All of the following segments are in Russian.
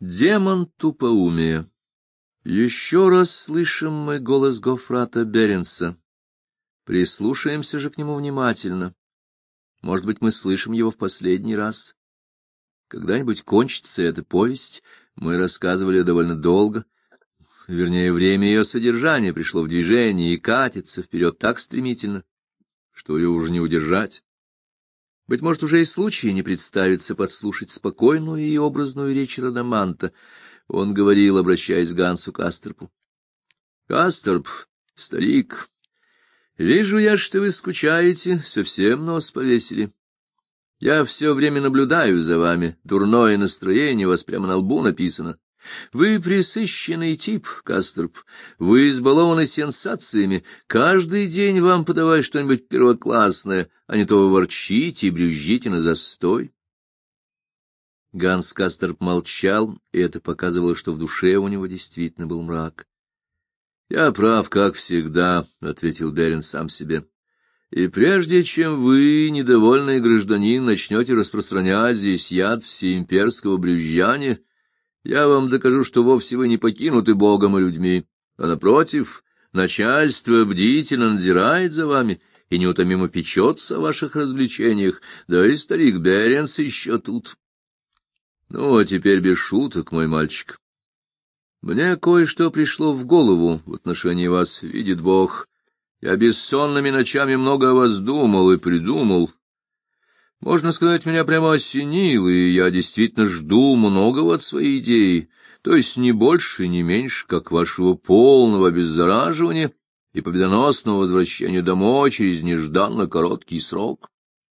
Демон тупоумия. Еще раз слышим мы голос Гоффрата Беренса. Прислушаемся же к нему внимательно. Может быть, мы слышим его в последний раз. Когда-нибудь кончится эта повесть, мы рассказывали ее довольно долго. Вернее, время ее содержания пришло в движение и катится вперед так стремительно, что ее уже не удержать. Быть может, уже и случая не представится подслушать спокойную и образную речь Радаманта. Он говорил, обращаясь к Гансу Кастерпу. — Кастерп, старик, вижу я, что вы скучаете, совсем нос повесили. Я все время наблюдаю за вами, дурное настроение у вас прямо на лбу написано. Вы пресыщенный тип, Кастерп, вы избалованы сенсациями, каждый день вам подавай что-нибудь первоклассное, а не то вы ворчите и брюзжите на застой. Ганс Кастерп молчал, и это показывало, что в душе у него действительно был мрак. — Я прав, как всегда, — ответил Берен сам себе. — И прежде чем вы, недовольный гражданин, начнете распространять здесь яд всеимперского брюзжания, я вам докажу, что вовсе вы не покинуты Богом и людьми, а, напротив, начальство бдительно надзирает за вами и неутомимо печется о ваших развлечениях, да и старик Беренс еще тут. Ну, а теперь без шуток, мой мальчик. Мне кое-что пришло в голову в отношении вас, видит Бог. Я бессонными ночами много о вас думал и придумал. Можно сказать, меня прямо осенило, и я действительно жду многого от своей идеи, то есть не больше, не меньше, как вашего полного обеззараживания и победоносного возвращения домой через нежданно короткий срок.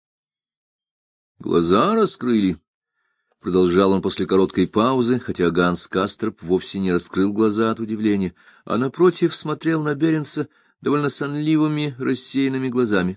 Глаза раскрыли. Продолжал он после короткой паузы, хотя Ганс Кастерп вовсе не раскрыл глаза от удивления, а напротив смотрел на Беренса довольно сонливыми, рассеянными глазами.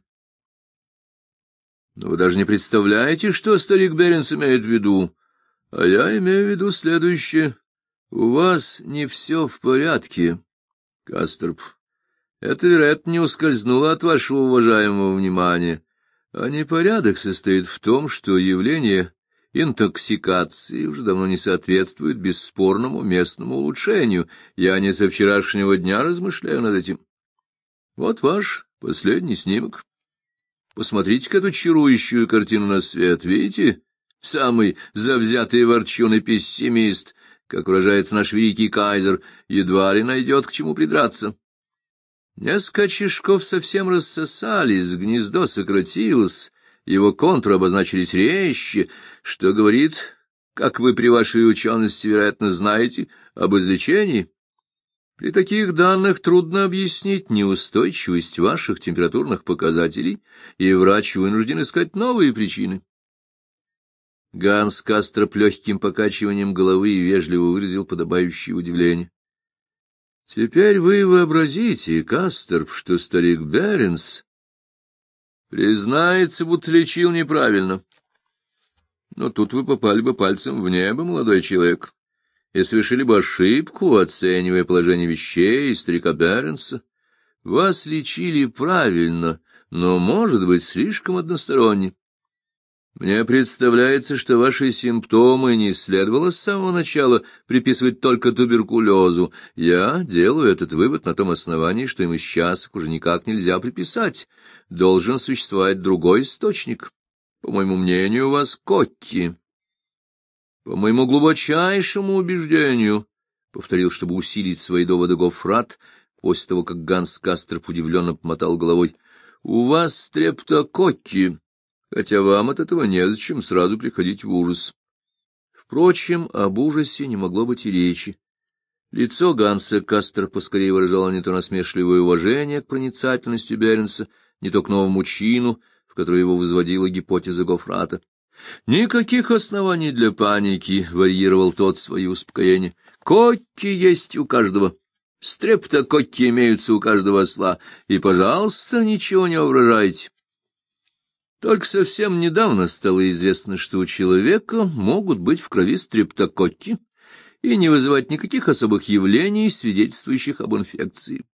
Но вы даже не представляете, что старик Беренс имеет в виду. А я имею в виду следующее. У вас не все в порядке, Кастерп. Это, вероятно, не ускользнуло от вашего уважаемого внимания. А непорядок состоит в том, что явление интоксикации уже давно не соответствует бесспорному местному улучшению. Я не со вчерашнего дня размышляю над этим. Вот ваш последний снимок. Посмотрите-ка эту чарующую картину на свет, видите? Самый завзятый ворчун и пессимист, как выражается наш великий кайзер, едва ли найдет к чему придраться. Несколько очишков совсем рассосались, гнездо сократилось, его контуры обозначились резче, что говорит, как вы при вашей учености, вероятно, знаете, об излечении. При таких данных трудно объяснить неустойчивость ваших температурных показателей, и врач вынужден искать новые причины. Ганс Кастерп легким покачиванием головы вежливо выразил подобающее удивление. — Теперь вы вообразите, Кастерп, что старик Беренс признается, будто лечил неправильно. Но тут вы попали бы пальцем в небо, молодой человек, и совершили бы ошибку, оценивая положение вещей старика Беренса. Вас лечили правильно, но, может быть, слишком односторонне. Мне представляется, что ваши симптомы не следовало с самого начала приписывать только туберкулезу. Я делаю этот вывод на том основании, что им из часок уже никак нельзя приписать. Должен существовать другой источник. По моему мнению, у вас кокки. По моему глубочайшему убеждению, — повторил, чтобы усилить свои доводы Гоффрат, после того, как Ганс Кастерп удивленно помотал головой, — у вас стрептококки, хотя вам от этого незачем сразу приходить в ужас. Впрочем, об ужасе не могло быть и речи. Лицо Ганса Кастерпа скорее выражало не то насмешливое уважение к проницательности Беренса, не то к новому чину, в который его возводила гипотеза Гоффрата. «Никаких оснований для паники», — варьировал тот свои успокоения. «Кокки есть у каждого. Стрептококки имеются у каждого осла. И, пожалуйста, ничего не воображайте. Только совсем недавно стало известно, что у человека могут быть в крови стрептококки и не вызывать никаких особых явлений, свидетельствующих об инфекции.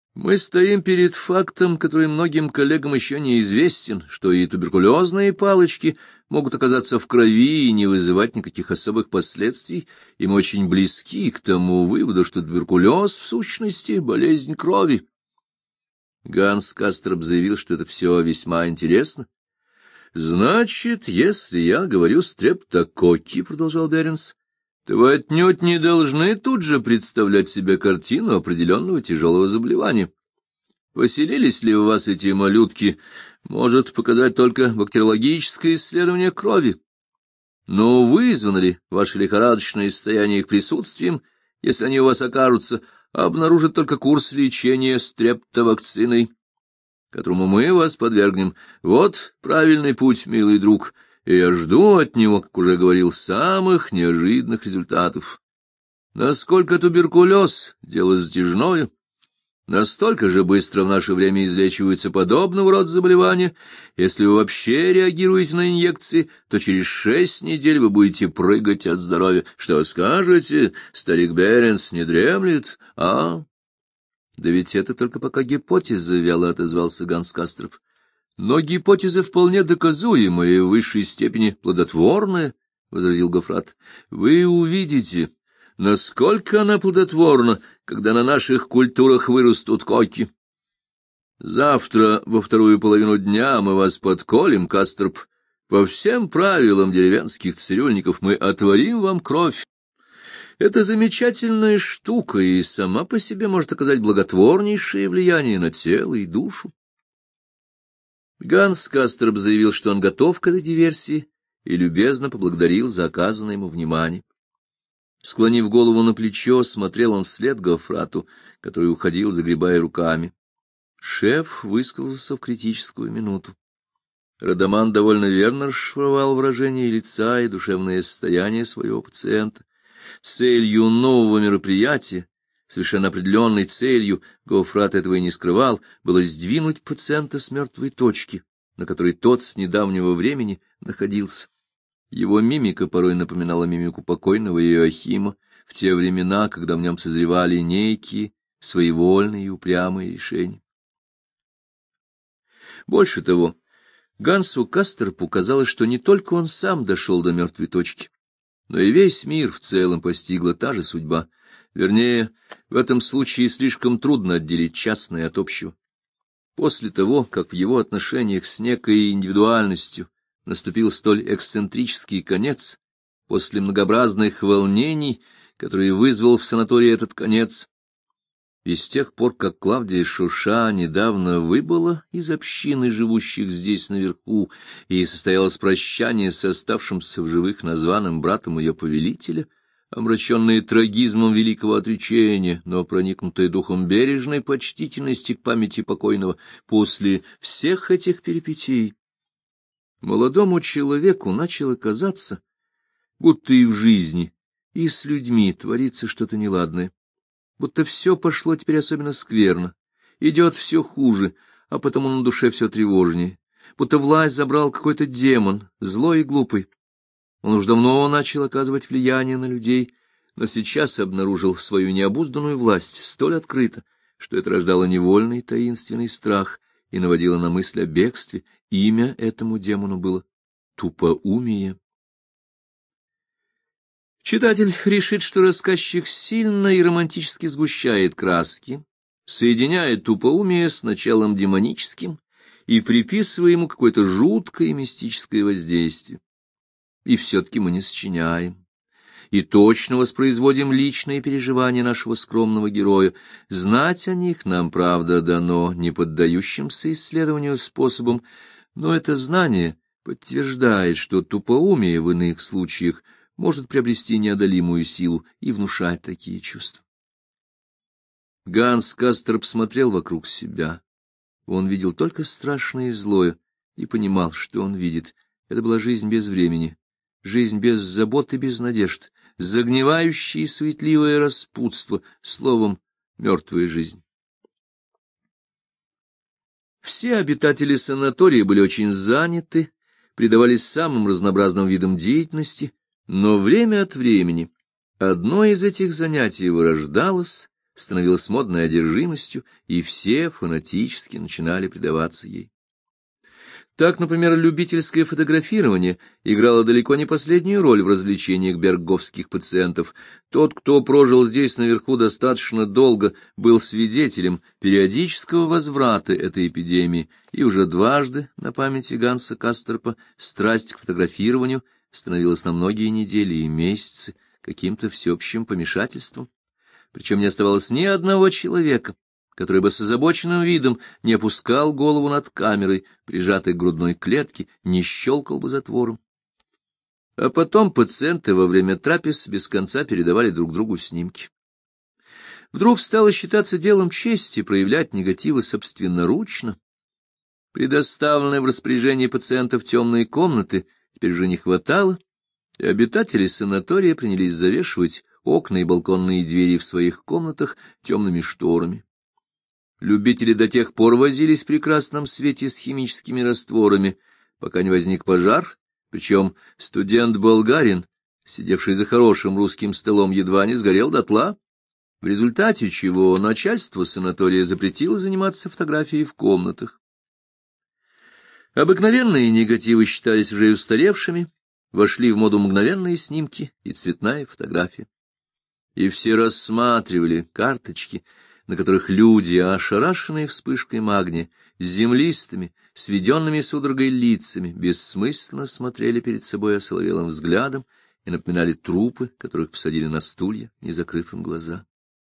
Мы стоим перед фактом, который многим коллегам еще неизвестен, что и туберкулезные палочки могут оказаться в крови и не вызывать никаких особых последствий, и мы очень близки к тому выводу, что туберкулез, в сущности, болезнь крови. Ганс Касторп заявил, что это все весьма интересно. «Значит, если я говорю стрептококки, — продолжал Беренс, — то вы отнюдь не должны тут же представлять себе картину определенного тяжелого заболевания. Поселились ли у вас эти малютки, может показать только бактериологическое исследование крови. Но вызвано ли ваше лихорадочное состояние их присутствием, если они у вас окажутся, обнаружит только курс лечения стрептовакциной, которому мы вас подвергнем. Вот правильный путь, милый друг, и я жду от него, как уже говорил, самых неожиданных результатов. Насколько туберкулез — дело затяжное, настолько же быстро в наше время излечиваются подобного рода заболевания. Если вы вообще реагируете на инъекции, то через 6 недель вы будете прыгать от здоровья. Что скажете, старик Беренс не дремлет, а? Да ведь это только пока гипотеза, — вяло отозвался Ганс Касторп. Но гипотеза вполне доказуемая и в высшей степени плодотворная, — возразил Гоффрат. Вы увидите, насколько она плодотворна, когда на наших культурах вырастут коки. Завтра во вторую половину дня мы вас подколем, Касторп. По всем правилам деревенских цирюльников мы отворим вам кровь. Это замечательная штука и сама по себе может оказать благотворнейшее влияние на тело и душу. Ганс Касторп заявил, что он готов к этой диверсии, и любезно поблагодарил за оказанное ему внимание. Склонив голову на плечо, смотрел он вслед Гоффрату, который уходил, загребая руками. Шеф высказался в критическую минуту. Радаман довольно верно расшифровал выражение лица и душевное состояние своего пациента. Целью нового мероприятия, совершенно определенной целью, Гоффрат этого и не скрывал, было сдвинуть пациента с мертвой точки, на которой тот с недавнего времени находился. Его мимика порой напоминала мимику покойного Иоахима в те времена, когда в нем созревали некие своевольные и упрямые решения. Больше того, Гансу Касторпу казалось, что не только он сам дошел до мертвой точки, но и весь мир в целом постигла та же судьба. Вернее, в этом случае слишком трудно отделить частное от общего. После того, как в его отношениях с некой индивидуальностью наступил столь эксцентрический конец, после многообразных волнений, которые вызвал в санатории этот конец, и с тех пор, как Клавдия Шуша недавно выбыла из общины, живущих здесь наверху, и состоялось прощание с оставшимся в живых названным братом ее повелителя, омраченное трагизмом великого отречения, но проникнутое духом бережной почтительности к памяти покойного, после всех этих перипетий, молодому человеку начало казаться, будто и в жизни, и с людьми творится что-то неладное, будто все пошло теперь особенно скверно, идет все хуже, а потому на душе все тревожнее, будто власть забрал какой-то демон, злой и глупый. Он уж давно начал оказывать влияние на людей, но сейчас обнаружил свою необузданную власть столь открыто, что это рождало невольный таинственный страх и наводило на мысль о бегстве. Имя этому демону было Тупоумие. Читатель решит, что рассказчик сильно и романтически сгущает краски, соединяя тупоумие с началом демоническим и приписывая ему какое-то жуткое и мистическое воздействие. И все-таки мы не сочиняем, и точно воспроизводим личные переживания нашего скромного героя. Знать о них нам, правда, дано не поддающимся исследованию способом, но это знание подтверждает, что тупоумие в иных случаях может приобрести неодолимую силу и внушать такие чувства. Ганс Касторп смотрел вокруг себя. Он видел только страшное и злое, и понимал, что он видит. Это была жизнь без времени, жизнь без забот и без надежд, загнивающее и суетливое распутство, словом, мертвая жизнь. Все обитатели санатория были очень заняты, предавались самым разнообразным видам деятельности, но время от времени одно из этих занятий вырождалось, становилась модной одержимостью, и все фанатически начинали предаваться ей. Так, например, любительское фотографирование играло далеко не последнюю роль в развлечениях бергговских пациентов. Тот, кто прожил здесь наверху достаточно долго, был свидетелем периодического возврата этой эпидемии, и уже дважды на памяти Ганса Касторпа страсть к фотографированию становилась на многие недели и месяцы каким-то всеобщим помешательством. Причем не оставалось ни одного человека, который бы с озабоченным видом не опускал голову над камерой, прижатой к грудной клетке, не щелкал бы затвором. А потом пациенты во время трапез без конца передавали друг другу снимки. Вдруг стало считаться делом чести проявлять негативы собственноручно. Предоставленные в распоряжение пациентов темные комнаты теперь уже не хватало, и обитатели санатория принялись завешивать окна и балконные двери в своих комнатах темными шторами. Любители до тех пор возились в прекрасном свете с химическими растворами, пока не возник пожар, причем студент-болгарин, сидевший за хорошим русским столом, едва не сгорел дотла, в результате чего начальство санатория запретило заниматься фотографией в комнатах. Обыкновенные негативы считались уже устаревшими, вошли в моду мгновенные снимки и цветная фотография. И все рассматривали карточки, на которых люди, ошарашенные вспышкой магния, с землистыми, сведенными судорогой лицами, бессмысленно смотрели перед собой осоловелым взглядом и напоминали трупы, которых посадили на стулья, не закрыв им глаза.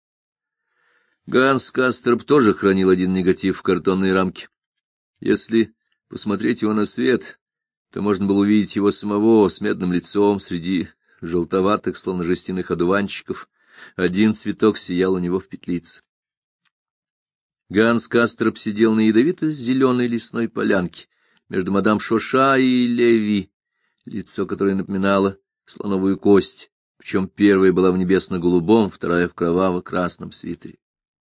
Ганс Касторп тоже хранил один негатив в картонной рамке. Если посмотреть его на свет, то можно было увидеть его самого с медным лицом среди желтоватых, словно жестяных одуванчиков. Один цветок сиял у него в петлице. Ганс Касторп сидел на ядовито-зеленой лесной полянке между мадам Шоша и Леви, лицо которое напоминало слоновую кость, причем первая была в небесно-голубом, вторая в кроваво-красном свитере.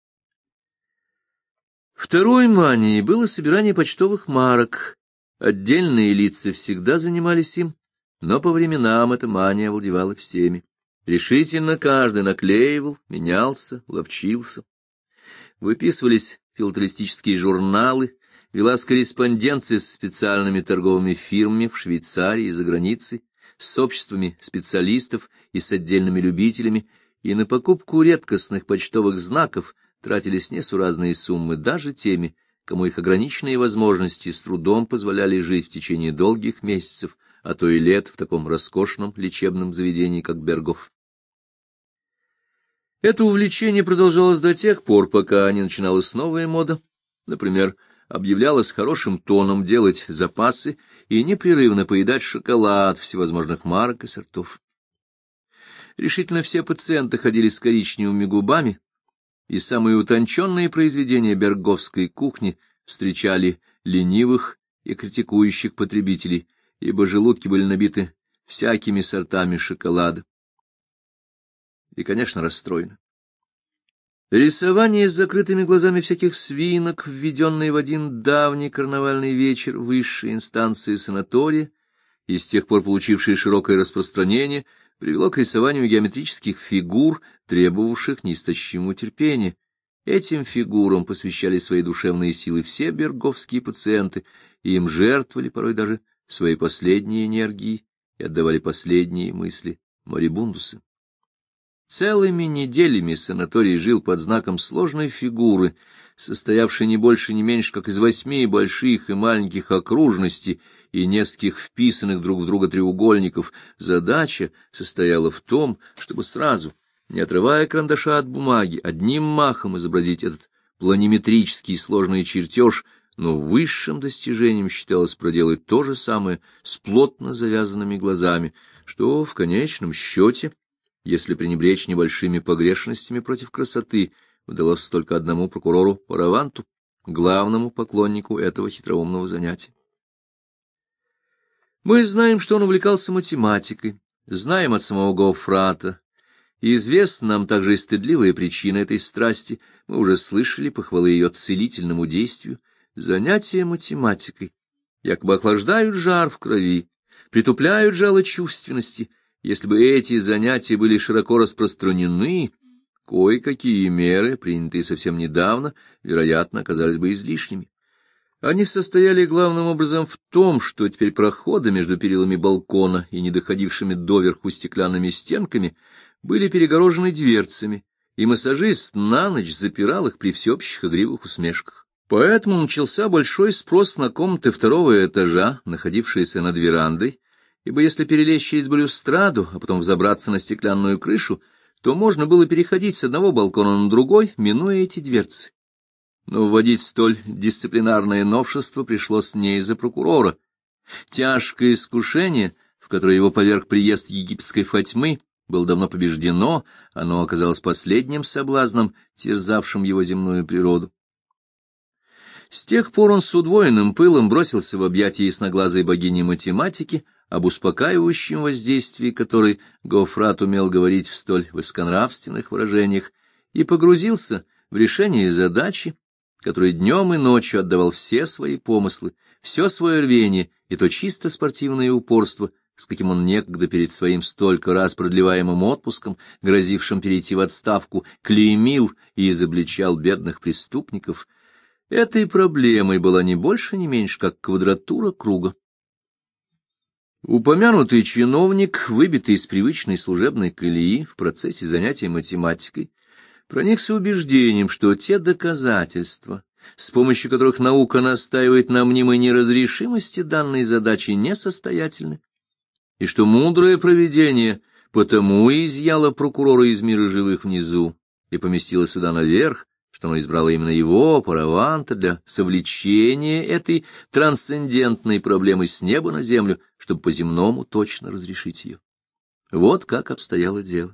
Второй манией было собирание почтовых марок. Отдельные лица всегда занимались им, но по временам эта мания овладевала всеми. Решительно каждый наклеивал, менялся, ловчился. Выписывались филателистические журналы, велась корреспонденция с специальными торговыми фирмами в Швейцарии и за границей, с обществами специалистов и с отдельными любителями, и на покупку редкостных почтовых знаков тратились несуразные суммы даже теми, кому их ограниченные возможности с трудом позволяли жить в течение долгих месяцев, а то и лет в таком роскошном лечебном заведении, как Бергов. Это увлечение продолжалось до тех пор, пока не начиналась новая мода. Например, объявлялось хорошим тоном делать запасы и непрерывно поедать шоколад всевозможных марок и сортов. Решительно все пациенты ходили с коричневыми губами, и самые утонченные произведения бергговской кухни встречали ленивых и критикующих потребителей, ибо желудки были набиты всякими сортами шоколада. И, конечно, расстроены. Рисование с закрытыми глазами всяких свинок, введенные в один давний карнавальный вечер высшей инстанции санатория, и с тех пор получившее широкое распространение, привело к рисованию геометрических фигур, требовавших неистощимого терпения. Этим фигурам посвящали свои душевные силы все берговские пациенты, и им жертвовали порой даже свои последние энергии и отдавали последние мысли морибундусы. Целыми неделями санаторий жил под знаком сложной фигуры, состоявшей не больше не меньше, как из 8 больших и маленьких окружностей и нескольких вписанных друг в друга треугольников. Задача состояла в том, чтобы сразу, не отрывая карандаша от бумаги, одним махом изобразить этот планиметрический сложный чертеж, но высшим достижением считалось проделать то же самое с плотно завязанными глазами, что в конечном счете, если пренебречь небольшими погрешностями против красоты, удалось только одному прокурору Параванту, главному поклоннику этого хитроумного занятия. Мы знаем, что он увлекался математикой, знаем от самого Гофрата, и известна нам также и стыдливая причина этой страсти, мы уже слышали похвалы ее целительному действию. Занятия математикой якобы охлаждают жар в крови, притупляют жало чувственности. Если бы эти занятия были широко распространены, кое-какие меры, принятые совсем недавно, вероятно, оказались бы излишними. Они состояли главным образом в том, что теперь проходы между перилами балкона и недоходившими доверху стеклянными стенками были перегорожены дверцами, и массажист на ночь запирал их при всеобщих игривых усмешках. Поэтому начался большой спрос на комнаты второго этажа, находившиеся над верандой, ибо если перелезть через балюстраду, а потом взобраться на стеклянную крышу, то можно было переходить с одного балкона на другой, минуя эти дверцы. Но вводить столь дисциплинарное новшество пришлось не из-за прокурора. Тяжкое искушение, в которое его поверг приезд египетской Фатьмы, было давно побеждено, оно оказалось последним соблазном, терзавшим его земную природу. С тех пор он с удвоенным пылом бросился в объятия ясноглазой богини математики, об успокаивающем воздействии которой Гофрат умел говорить в столь высоконравственных выражениях, и погрузился в решение задачи, который днем и ночью отдавал все свои помыслы, все свое рвение и то чисто спортивное упорство, с каким он некогда перед своим столько раз продлеваемым отпуском, грозившим перейти в отставку, клеймил и изобличал бедных преступников. Этой проблемой была не больше, не меньше, как квадратура круга. Упомянутый чиновник, выбитый из привычной служебной колеи в процессе занятий математикой, проникся убеждением, что те доказательства, с помощью которых наука настаивает на мнимой неразрешимости данной задачи, несостоятельны, и что мудрое провидение потому и изъяло прокурора из мира живых внизу и поместило сюда наверх, что оно избрало именно его, Параванта, для совлечения этой трансцендентной проблемы с неба на землю, чтобы по-земному точно разрешить ее. Вот как обстояло дело.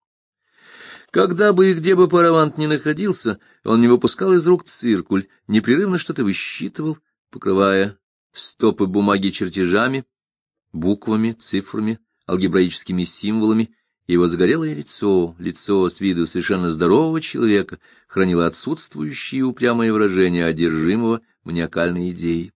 Когда бы и где бы Паравант ни находился, он не выпускал из рук циркуль, непрерывно что-то высчитывал, покрывая стопы бумаги чертежами, буквами, цифрами, алгебраическими символами. Его загорелое лицо, лицо с виду совершенно здорового человека, хранило отсутствующее упрямое выражение одержимого маниакальной идеей.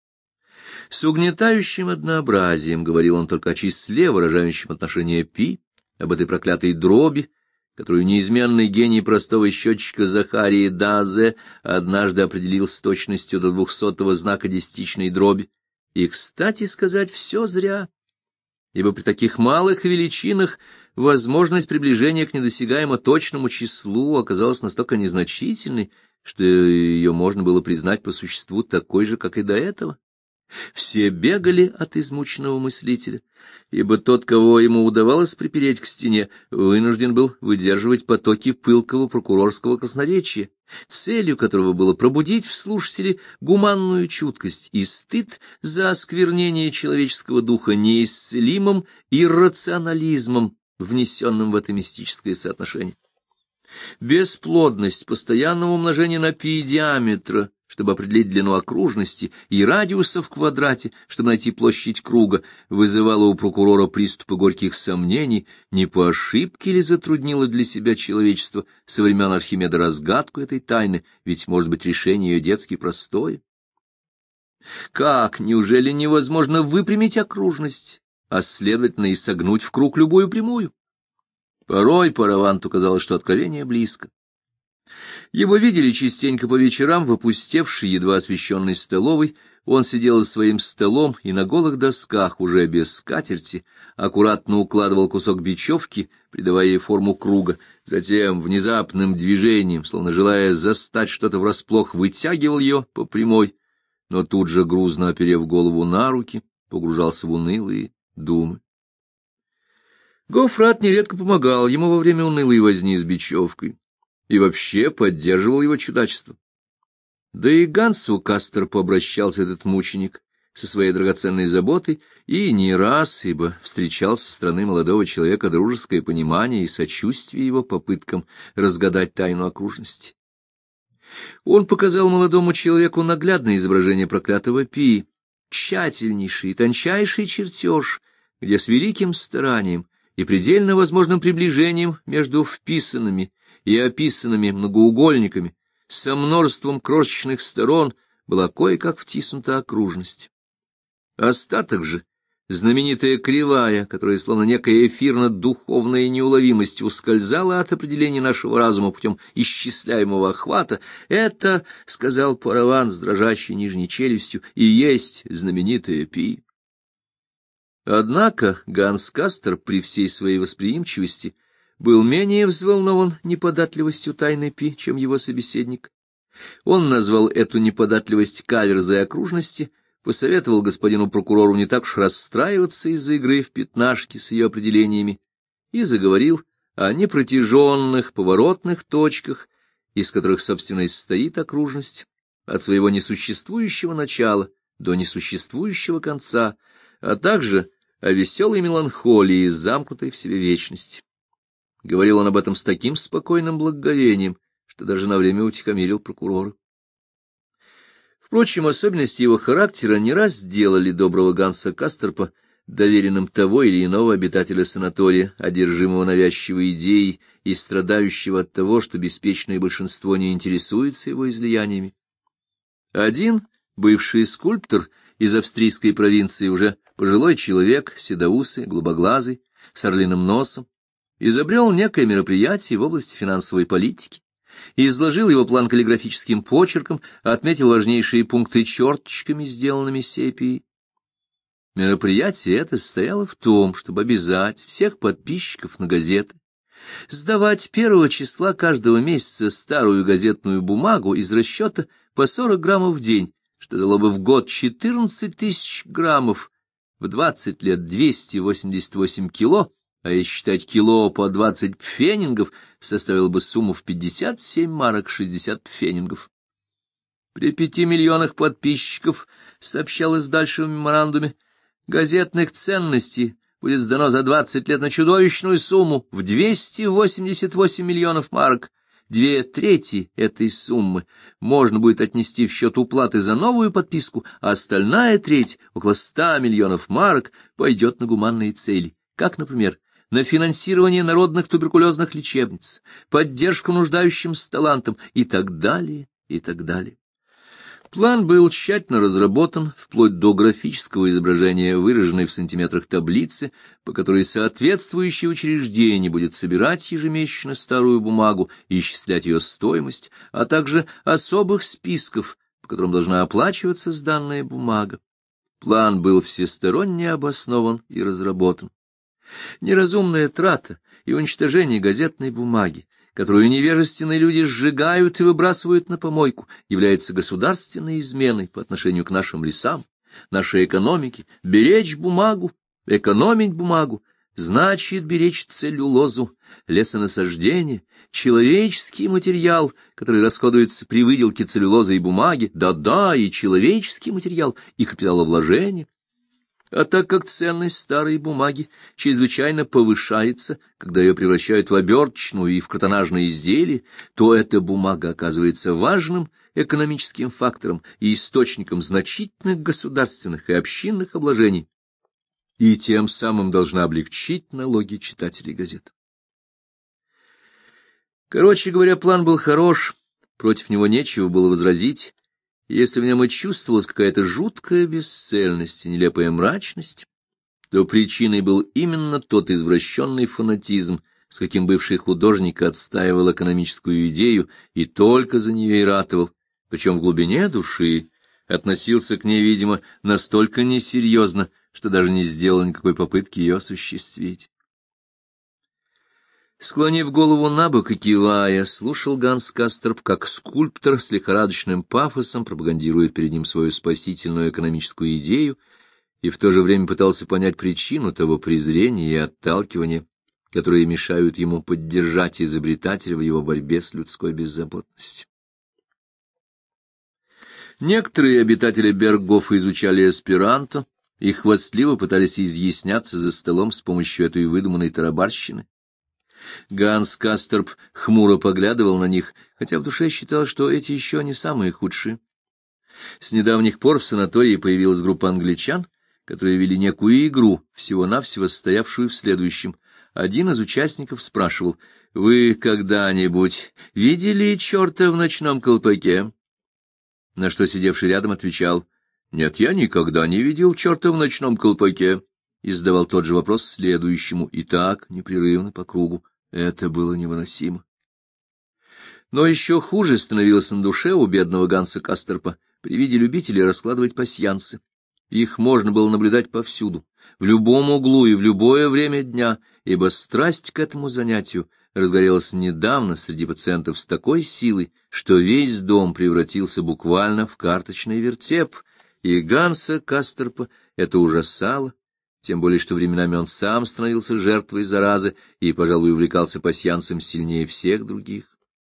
С угнетающим однообразием говорил он только о числе, выражающем отношение пи, об этой проклятой дроби, которую неизменный гений простого счетчика Захарии Дазе однажды определил с точностью до 200-го знака десятичной дроби. И, кстати сказать, все зря, ибо при таких малых величинах возможность приближения к недосягаемо точному числу оказалась настолько незначительной, что ее можно было признать по существу такой же, как и до этого. Все бегали от измученного мыслителя, ибо тот, кого ему удавалось припереть к стене, вынужден был выдерживать потоки пылкого прокурорского красноречия, целью которого было пробудить в слушателе гуманную чуткость и стыд за осквернение человеческого духа неисцелимым иррационализмом, внесенным в это мистическое соотношение. Бесплодность постоянного умножения на пи диаметра, чтобы определить длину окружности, и радиуса в квадрате, чтобы найти площадь круга, вызывала у прокурора приступы горьких сомнений, не по ошибке ли затруднило для себя человечество со времен Архимеда разгадку этой тайны, ведь, может быть, решение ее детски простое. Как, неужели невозможно выпрямить окружность, а, следовательно, и согнуть в круг любую прямую? Порой Параванту казалось, что откровение близко. Его видели частенько по вечерам в опустевшей, едва освещенной столовой. Он сидел за своим столом и на голых досках, уже без скатерти, аккуратно укладывал кусок бечевки, придавая ей форму круга. Затем внезапным движением, словно желая застать что-то врасплох, вытягивал ее по прямой, но тут же, грузно оперев голову на руки, погружался в унылые думы. Гофрат нередко помогал ему во время унылой возни с бечевкой и вообще поддерживал его чудачество. Да и Гансу Кастерпу обращался этот мученик со своей драгоценной заботой, и не раз, ибо встречал со стороны молодого человека дружеское понимание и сочувствие его попыткам разгадать тайну окружности. Он показал молодому человеку наглядное изображение проклятого пи, тщательнейший и тончайший чертеж, где с великим старанием и предельно возможным приближением между вписанными и описанными многоугольниками со множеством крошечных сторон была кое-как втиснута окружность. Остаток же, знаменитая кривая, которая, словно некая эфирно-духовная неуловимость, ускользала от определения нашего разума путем исчисляемого охвата, это, — сказал Параван с дрожащей нижней челюстью, — и есть знаменитая пи. Однако Ганс Касторп при всей своей восприимчивости был менее взволнован неподатливостью тайны пи, чем его собеседник. Он назвал эту неподатливость каверзой окружности, посоветовал господину прокурору не так уж расстраиваться из-за игры в пятнашки с ее определениями и заговорил о непротяженных поворотных точках, из которых, собственно, и состоит окружность, от своего несуществующего начала до несуществующего конца, а также о веселой меланхолии, замкнутой в себе вечности. Говорил он об этом с таким спокойным благоговением, что даже на время утихомирил прокурора. Впрочем, особенности его характера не раз сделали доброго Ганса Касторпа доверенным того или иного обитателя санатория, одержимого навязчивой идеей и страдающего от того, что беспечное большинство не интересуется его излияниями. Один бывший скульптор из австрийской провинции, уже пожилой человек, седоусый, голубоглазый, с орлиным носом, изобрел некое мероприятие в области финансовой политики, и изложил его план каллиграфическим почерком, отметил важнейшие пункты черточками, сделанными сепией. Мероприятие это состояло в том, чтобы обязать всех подписчиков на газеты сдавать 1 числа каждого месяца старую газетную бумагу из расчета по 40 граммов в день, что дало бы в год 14 тысяч граммов, в 20 лет 288 кило, а если считать кило по 20 пфенингов, составило бы сумму в 57 марок 60 пфенингов. При 5 миллионах подписчиков, сообщалось дальше в меморандуме, газетных ценностей будет сдано за 20 лет на чудовищную сумму в 288 миллионов марок. 2/3 этой суммы можно будет отнести в счет уплаты за новую подписку, а остальная треть, около 100 миллионов марок, пойдет на гуманные цели, как, например, на финансирование народных туберкулезных лечебниц, поддержку нуждающимся талантам и так далее, и так далее. План был тщательно разработан, вплоть до графического изображения, выраженной в сантиметрах таблицы, по которой соответствующее учреждение будет собирать ежемесячно старую бумагу и исчислять ее стоимость, а также особых списков, по которым должна оплачиваться сданная бумага. План был всесторонне обоснован и разработан. Неразумная трата и уничтожение газетной бумаги, которую невежественные люди сжигают и выбрасывают на помойку, является государственной изменой по отношению к нашим лесам, нашей экономике. Беречь бумагу, экономить бумагу значит беречь целлюлозу, лесонасаждение, человеческий материал, который расходуется при выделке целлюлозы и бумаги, да-да, и человеческий материал, и капиталовложение. А так как ценность старой бумаги чрезвычайно повышается, когда ее превращают в оберточную и в картонажные изделия, то эта бумага оказывается важным экономическим фактором и источником значительных государственных и общинных обложений, и тем самым должна облегчить налоги читателей газет. Короче говоря, план был хорош, против него нечего было возразить. Если в нем и чувствовалась какая-то жуткая бесцельность и нелепая мрачность, то причиной был именно тот извращенный фанатизм, с каким бывший художник отстаивал экономическую идею и только за нее и ратовал, причем в глубине души относился к ней, видимо, настолько несерьезно, что даже не сделал никакой попытки ее осуществить. Склонив голову набок и кивая, слушал Ганс Касторп, как скульптор с лихорадочным пафосом пропагандирует перед ним свою спасительную экономическую идею, и в то же время пытался понять причину того презрения и отталкивания, которые мешают ему поддержать изобретателя в его борьбе с людской беззаботностью. Некоторые обитатели Бергофа изучали эсперанто и хвастливо пытались изъясняться за столом с помощью этой выдуманной тарабарщины. Ганс Касторп хмуро поглядывал на них, хотя в душе считал, что эти еще не самые худшие. С недавних пор в санатории появилась группа англичан, которые вели некую игру, всего-навсего состоявшую в следующем. Один из участников спрашивал: «Вы когда-нибудь видели черта в ночном колпаке?» На что сидевший рядом отвечал: «Нет, я никогда не видел черта в ночном колпаке». и задавал тот же вопрос следующему, и так непрерывно по кругу. Это было невыносимо. Но еще хуже становилось на душе у бедного Ганса Касторпа при виде любителей раскладывать пасьянсы. Их можно было наблюдать повсюду, в любом углу и в любое время дня, ибо страсть к этому занятию разгорелась недавно среди пациентов с такой силой, что весь дом превратился буквально в карточный вертеп, и Ганса Касторпа это ужасало, тем более что временами он сам становился жертвой заразы и, пожалуй, увлекался пасьянсом сильнее всех других.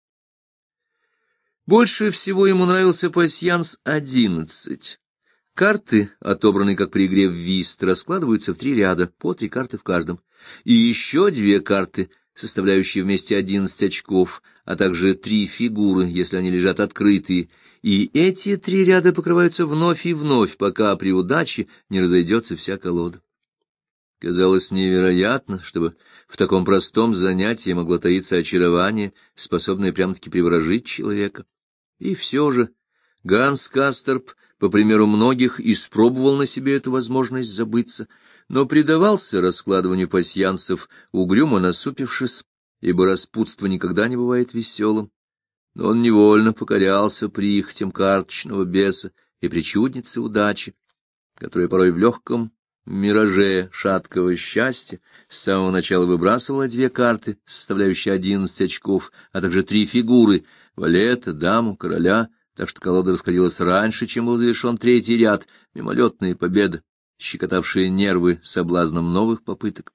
Больше всего ему нравился пасьянс 11. Карты, отобранные как при игре в вист, раскладываются в 3 ряда, по 3 карты в каждом, и еще 2 карты, составляющие вместе 11 очков, а также 3 фигуры, если они лежат открытые, и эти 3 ряда покрываются вновь и вновь, пока при удаче не разойдется вся колода. Казалось невероятно, чтобы в таком простом занятии могло таиться очарование, способное прямо-таки приворожить человека. И все же Ганс Касторп, по примеру многих, испробовал на себе эту возможность забыться, но предавался раскладыванию пасьянсов, угрюмо насупившись, ибо распутство никогда не бывает веселым. Но он невольно покорялся прихотям карточного беса и причудницы удачи, которая порой в легком мираже шаткого счастья с самого начала выбрасывала 2 карты, составляющие 11 очков, а также 3 фигуры — валета, даму, короля, так что колода расходилась раньше, чем был завершен 3-й ряд, мимолетная победа, щекотавшая нервы соблазном новых попыток.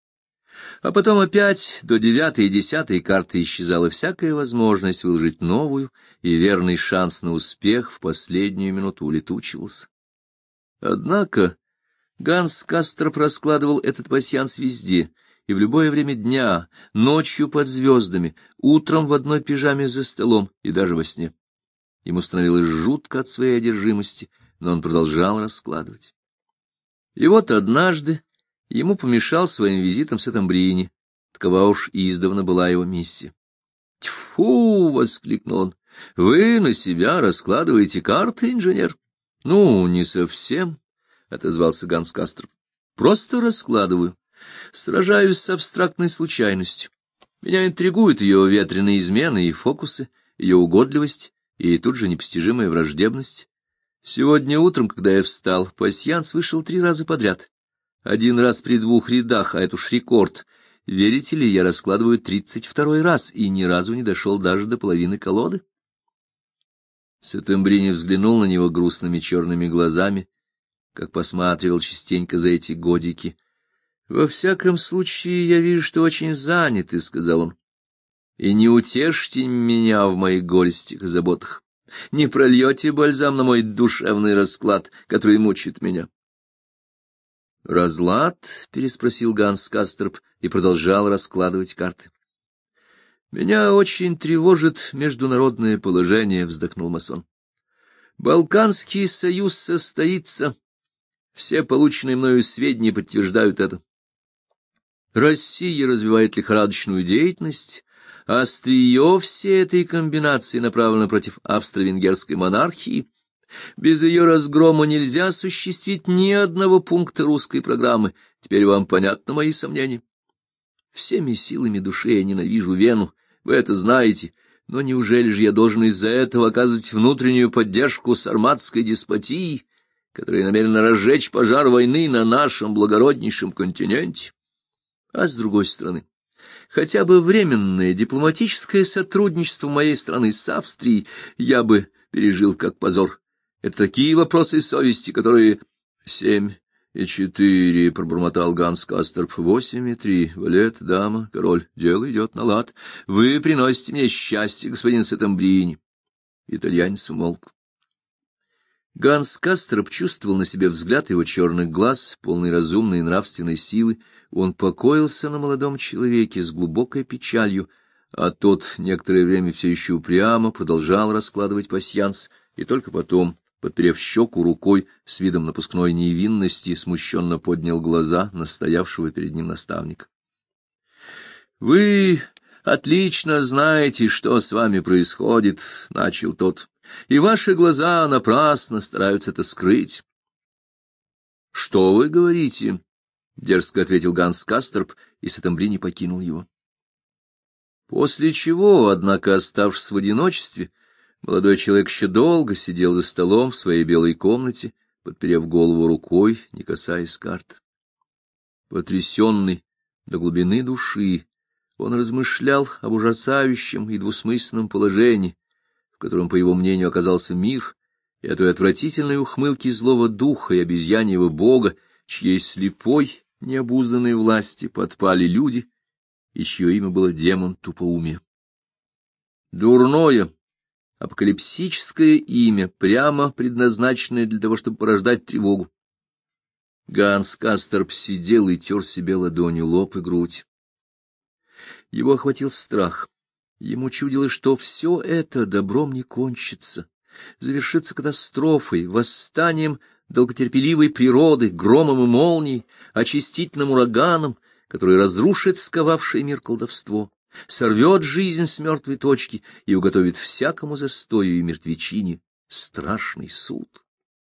А потом опять до 9-й и 10-й карты исчезала всякая возможность выложить новую, и верный шанс на успех в последнюю минуту улетучивался. Однако Ганс Касторп раскладывал этот пасьянс везде, и в любое время дня, ночью под звездами, утром в одной пижаме за столом и даже во сне. Ему становилось жутко от своей одержимости, но он продолжал раскладывать. И вот однажды ему помешал своим визитом Сеттембрини. Такова уж издавна была его миссия. «Тьфу!» — воскликнул он. «Вы на себя раскладываете карты, инженер?» «Ну, не совсем», — отозвался Ганс Касторп. «Просто раскладываю. Сражаюсь с абстрактной случайностью. Меня интригуют ее ветреные измены и фокусы, ее угодливость и тут же непостижимая враждебность. Сегодня утром, когда я встал, пасьянс вышел 3 раза подряд. 1 раз при 2 рядах, а это уж рекорд. Верите ли, я раскладываю 32-й раз и ни разу не дошел даже до половины колоды». Сеттембрини взглянул на него грустными черными глазами, как посматривал частенько за эти годики. «Во всяком случае, я вижу, что очень заняты», — сказал он. «И не утешьте меня в моих горестях и заботах. Не прольете бальзам на мой душевный расклад, который мучит меня». «Разлад?» — переспросил Ганс Касторп и продолжал раскладывать карты. «Меня очень тревожит международное положение», — вздохнул масон. «Балканский союз состоится. Все полученные мною сведения подтверждают это. Россия развивает лихорадочную деятельность, а острие всей этой комбинации направлено против австро-венгерской монархии. Без ее разгрома нельзя осуществить ни одного пункта русской программы. Теперь вам понятны мои сомнения. Всеми силами души я ненавижу Вену, вы это знаете, но неужели же я должен из-за этого оказывать внутреннюю поддержку сарматской деспотии, которая намерена разжечь пожар войны на нашем благороднейшем континенте? А с другой стороны, хотя бы временное дипломатическое сотрудничество моей страны с Австрией я бы пережил как позор. Это такие вопросы совести, которые... 7-4, пробормотал Ганс Касторп. 8-3, валет, дама, король. Дело идет на лад. Вы приносите мне счастье, господин Сеттембрини. Итальянец умолк. Ганс Касторп чувствовал на себе взгляд его черных глаз, полный разумной и нравственной силы. Он покоился на молодом человеке с глубокой печалью, а тот некоторое время все еще упрямо продолжал раскладывать пасьянс, и только потом, подперев щеку рукой, с видом напускной невинности, смущенно поднял глаза на стоявшего перед ним наставника. — Вы отлично знаете, что с вами происходит, — начал тот, — и ваши глаза напрасно стараются это скрыть. — Что вы говорите? — дерзко ответил Ганс Касторп, и Сеттембри не покинул его. После чего, однако, оставшись в одиночестве, молодой человек еще долго сидел за столом в своей белой комнате, подперев голову рукой, не касаясь карт. Потрясенный до глубины души, он размышлял об ужасающем и двусмысленном положении, в котором, по его мнению, оказался мир, и о той отвратительной ухмылке злого духа и обезьяньего бога, чьей слепой, необузданной власти подпали люди, и чье имя было демон тупоумия. Дурное, апокалипсическое имя, прямо предназначенное для того, чтобы порождать тревогу. Ганс Касторп сидел и тер себе ладонью лоб и грудь. Его охватил страх. Ему чудилось, что все это добром не кончится, завершится катастрофой, восстанием долготерпеливой природы, громом и молнией, очистительным ураганом, который разрушит сковавший мир колдовство, сорвет жизнь с мертвой точки и уготовит всякому застою и мертвечине страшный суд.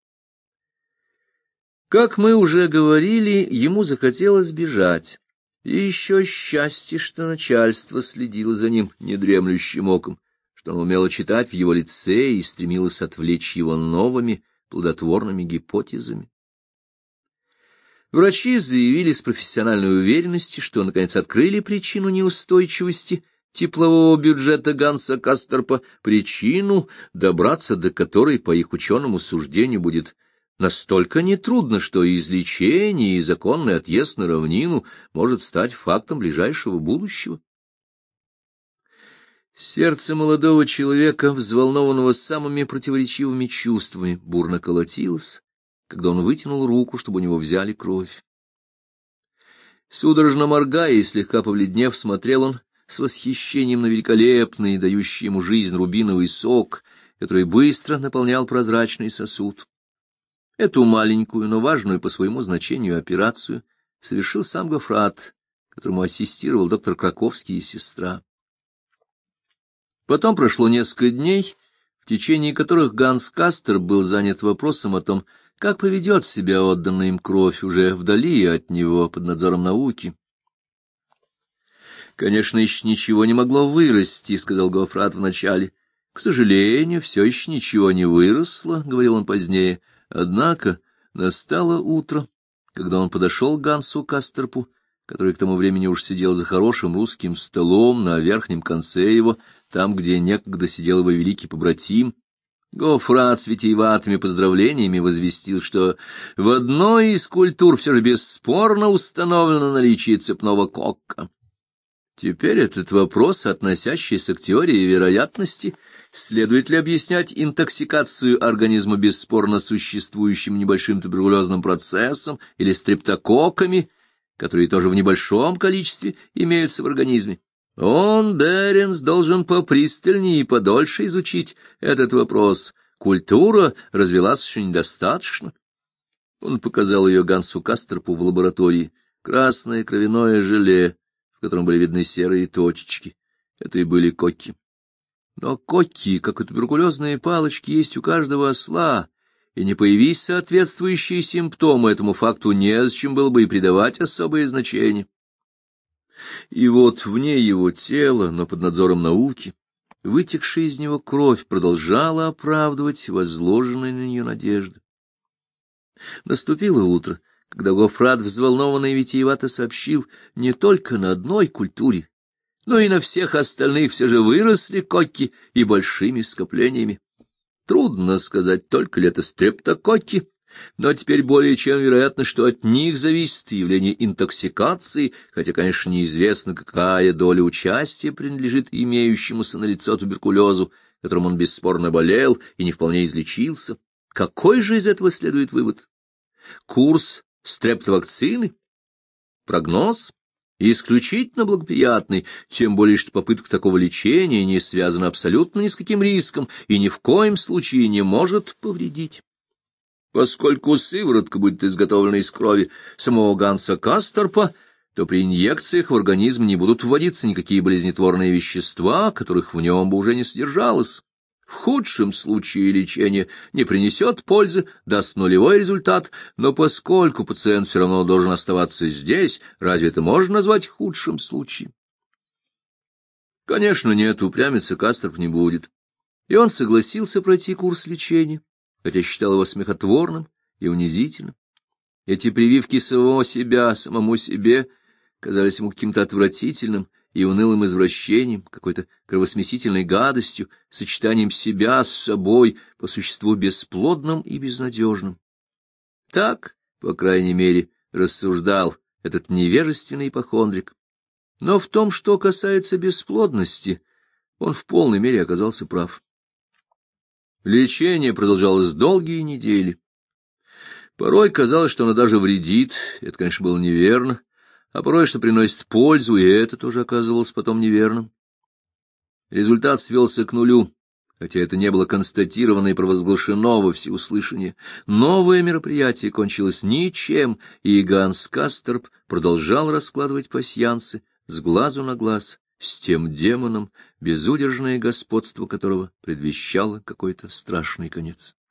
Как мы уже говорили, ему захотелось бежать, и еще счастье, что начальство следило за ним недремлющим оком, что оно умело читать в его лице и стремилось отвлечь его новыми плодотворными гипотезами. Врачи заявили с профессиональной уверенностью, что наконец открыли причину неустойчивости теплового бюджета Ганса Касторпа, причину, добраться до которой, по их ученому суждению, будет настолько нетрудно, что и излечение, и законный отъезд на равнину может стать фактом ближайшего будущего. Сердце молодого человека, взволнованного самыми противоречивыми чувствами, бурно колотилось, когда он вытянул руку, чтобы у него взяли кровь. Судорожно моргая и слегка побледнев, смотрел он с восхищением на великолепный, дающий ему жизнь рубиновый сок, который быстро наполнял прозрачный сосуд. Эту маленькую, но важную по своему значению операцию совершил сам Гоффрат, которому ассистировал доктор Краковский и сестра. Потом прошло несколько дней, в течение которых Ганс Касторп был занят вопросом о том, как поведет себя отданная им кровь уже вдали от него, под надзором науки. «Конечно, еще ничего не могло вырасти», — сказал Гоффрат вначале. «К сожалению, все еще ничего не выросло», — говорил он позднее. Однако настало утро, когда он подошел к Гансу Касторпу, который к тому времени уж сидел за хорошим русским столом на верхнем конце его, там, где некогда сидел его великий побратим. Гоффрат с витиеватыми поздравлениями возвестил, что в одной из культур все же бесспорно установлено наличие цепного кокка. Теперь этот вопрос, относящийся к теории вероятности, следует ли объяснять интоксикацию организма бесспорно существующим небольшим туберкулезным процессом или стрептококками, которые тоже в небольшом количестве имеются в организме. Он, Беренс, должен попристальнее и подольше изучить этот вопрос. Культура развелась еще недостаточно. Он показал ее Гансу Касторпу в лаборатории. Красное кровяное желе, в котором были видны серые точечки. Это и были кокки. Но кокки, как и туберкулезные палочки, есть у каждого осла, и не появись соответствующие симптомы этому факту, незачем было бы и придавать особое значение. И вот вне его тела, но под надзором науки, вытекшая из него кровь продолжала оправдывать возложенные на нее надежды. Наступило утро, когда Гоффрат взволнованно и витиевато сообщил: не только на одной культуре, но и на всех остальных все же выросли кокки и большими скоплениями. Трудно сказать, только ли это стрептококки, но теперь более чем вероятно, что от них зависит явление интоксикации, хотя, конечно, неизвестно, какая доля участия принадлежит имеющемуся налицо туберкулезу, которым он бесспорно болел и не вполне излечился. Какой же из этого следует вывод? Курс стрептовакцины? Прогноз? Исключительно благоприятный, тем более что попытка такого лечения не связана абсолютно ни с каким риском и ни в коем случае не может повредить. Поскольку сыворотка будет изготовлена из крови самого Ганса Касторпа, то при инъекциях в организм не будут вводиться никакие болезнетворные вещества, которых в нем бы уже не содержалось. В худшем случае лечение не принесет пользы, даст нулевой результат, но поскольку пациент все равно должен оставаться здесь, разве это можно назвать худшим случаем? Конечно, нет, упрямиться Касторп не будет. И он согласился пройти курс лечения, хотя считал его смехотворным и унизительным. Эти прививки самому себе казались ему каким-то отвратительным и унылым извращением, какой-то кровосмесительной гадостью, сочетанием себя с собой, по существу бесплодным и безнадежным. Так, по крайней мере, рассуждал этот невежественный ипохондрик. Но в том, что касается бесплодности, он в полной мере оказался прав. Лечение продолжалось долгие недели. Порой казалось, что оно даже вредит, это, конечно, было неверно, а порой, что приносит пользу, и это тоже оказывалось потом неверным. Результат свелся к нулю, хотя это не было констатировано и провозглашено во всеуслышание. Новое мероприятие кончилось ничем, и Ганс Касторп продолжал раскладывать пасьянсы с глазу на глаз с тем демоном, безудержное господство которого предвещало какой-то страшный конец.